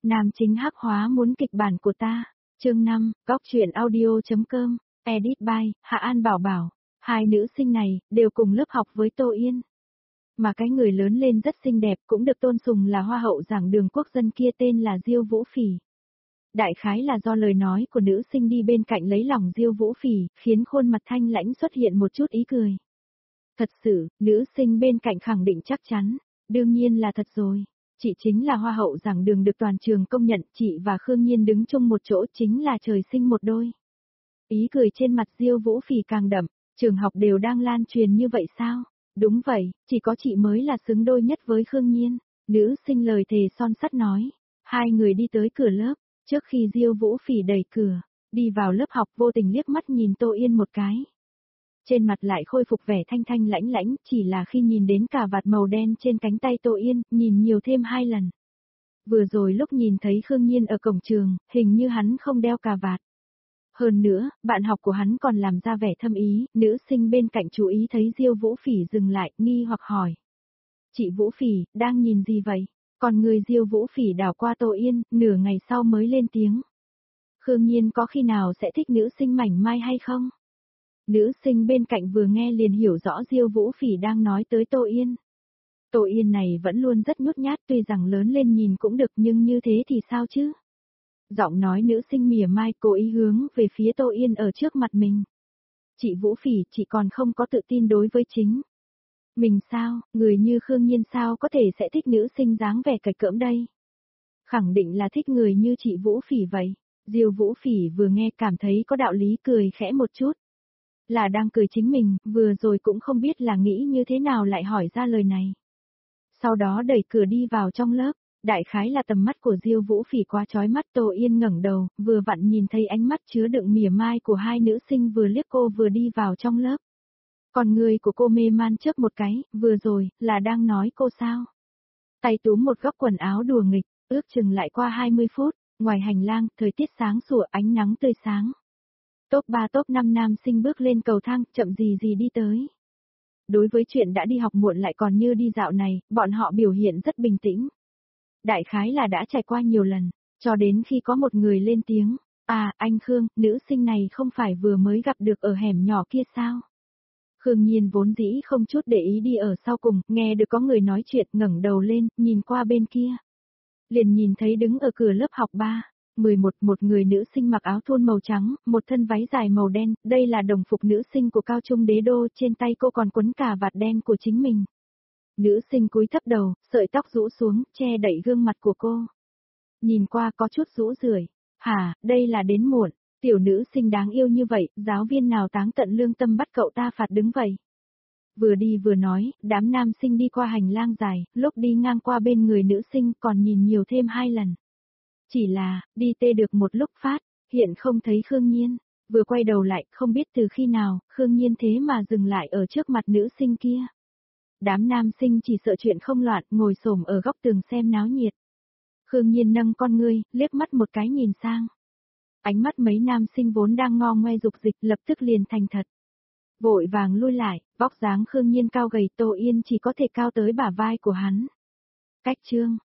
Nam chính hắc hóa muốn kịch bản của ta. Chương 5, góc truyện audio.com, edit by Hạ An Bảo Bảo. Hai nữ sinh này đều cùng lớp học với Tô Yên. Mà cái người lớn lên rất xinh đẹp cũng được tôn sùng là hoa hậu giảng đường quốc dân kia tên là Diêu Vũ Phỉ. Đại khái là do lời nói của nữ sinh đi bên cạnh lấy lòng Diêu Vũ Phỉ, khiến khuôn mặt thanh lãnh xuất hiện một chút ý cười. Thật sự, nữ sinh bên cạnh khẳng định chắc chắn, đương nhiên là thật rồi. Chị chính là hoa hậu giảng đường được toàn trường công nhận, chị và Khương Nhiên đứng chung một chỗ chính là trời sinh một đôi. Ý cười trên mặt Diêu Vũ Phỉ càng đậm, trường học đều đang lan truyền như vậy sao? Đúng vậy, chỉ có chị mới là xứng đôi nhất với Khương Nhiên. Nữ sinh lời thề son sắt nói. Hai người đi tới cửa lớp, trước khi Diêu Vũ Phỉ đẩy cửa, đi vào lớp học vô tình liếc mắt nhìn Tô Yên một cái. Trên mặt lại khôi phục vẻ thanh thanh lãnh lãnh, chỉ là khi nhìn đến cà vạt màu đen trên cánh tay Tô Yên, nhìn nhiều thêm 2 lần. Vừa rồi lúc nhìn thấy Khương Nhiên ở cổng trường, hình như hắn không đeo cà vạt. Hơn nữa, bạn học của hắn còn làm ra vẻ thâm ý, nữ sinh bên cạnh chú ý thấy Diêu Vũ Phỉ dừng lại, nghi hoặc hỏi. Chị Vũ Phỉ, đang nhìn gì vậy? Còn người Diêu Vũ Phỉ đảo qua Tô Yên, nửa ngày sau mới lên tiếng. Khương Nhiên có khi nào sẽ thích nữ sinh mảnh mai hay không? Nữ sinh bên cạnh vừa nghe liền hiểu rõ Diêu Vũ Phỉ đang nói tới Tô Yên. Tô Yên này vẫn luôn rất nhút nhát, tuy rằng lớn lên nhìn cũng được nhưng như thế thì sao chứ? Giọng nói nữ sinh mỉa mai cố ý hướng về phía Tô Yên ở trước mặt mình. Chị Vũ Phỉ, chị còn không có tự tin đối với chính mình sao, người như Khương Nhiên sao có thể sẽ thích nữ sinh dáng vẻ cạch cỡm đây? Khẳng định là thích người như chị Vũ Phỉ vậy. Diêu Vũ Phỉ vừa nghe cảm thấy có đạo lý, cười khẽ một chút. Là đang cười chính mình, vừa rồi cũng không biết là nghĩ như thế nào lại hỏi ra lời này. Sau đó đẩy cửa đi vào trong lớp, đại khái là tầm mắt của Diêu Vũ Phỉ quá chói mắt. Tô Yên ngẩng đầu, vừa vặn nhìn thấy ánh mắt chứa đựng mỉa mai của hai nữ sinh vừa liếc cô vừa đi vào trong lớp. Còn người của cô mê man chớp một cái, vừa rồi, là đang nói cô sao? Tay túm một góc quần áo đùa nghịch, ước chừng lại qua 20 phút, ngoài hành lang, thời tiết sáng sủa, ánh nắng tươi sáng. Top 3 top 5 nam sinh bước lên cầu thang, chậm gì gì đi tới. Đối với chuyện đã đi học muộn lại còn như đi dạo này, bọn họ biểu hiện rất bình tĩnh. Đại khái là đã trải qua nhiều lần, cho đến khi có một người lên tiếng. À, anh Khương, nữ sinh này không phải vừa mới gặp được ở hẻm nhỏ kia sao? Khương Nhiên vốn dĩ không chút để ý đi ở sau cùng, nghe được có người nói chuyện, ngẩng đầu lên, nhìn qua bên kia. Liền nhìn thấy đứng ở cửa lớp học 3-11, một người nữ sinh mặc áo thun màu trắng, một thân váy dài màu đen, đây là đồng phục nữ sinh của cao trung Đế Đô, trên tay cô còn quấn cà vạt đen của chính mình. Nữ sinh cúi thấp đầu, sợi tóc rũ xuống, che đậy gương mặt của cô. Nhìn qua có chút rũ rượi. Hả, đây là đến muộn. Tiểu nữ sinh đáng yêu như vậy, giáo viên nào táng tận lương tâm bắt cậu ta phạt đứng vậy? Vừa đi vừa nói, đám nam sinh đi qua hành lang dài, lúc đi ngang qua bên người nữ sinh còn nhìn nhiều thêm 2 lần. Chỉ là, đi tê được một lúc phát, hiện không thấy Khương Nhiên. Vừa quay đầu lại, không biết từ khi nào, Khương Nhiên thế mà dừng lại ở trước mặt nữ sinh kia. Đám nam sinh chỉ sợ chuyện không loạn, ngồi xổm ở góc tường xem náo nhiệt. Khương Nhiên nâng con ngươi, liếc mắt một cái nhìn sang. Ánh mắt mấy nam sinh vốn đang ngo ngoe dục dịch lập tức liền thành thật. Vội vàng lui lại, vóc dáng Khương Nhiên cao gầy, Tô Yên chỉ có thể cao tới bả vai của hắn. Cách chương,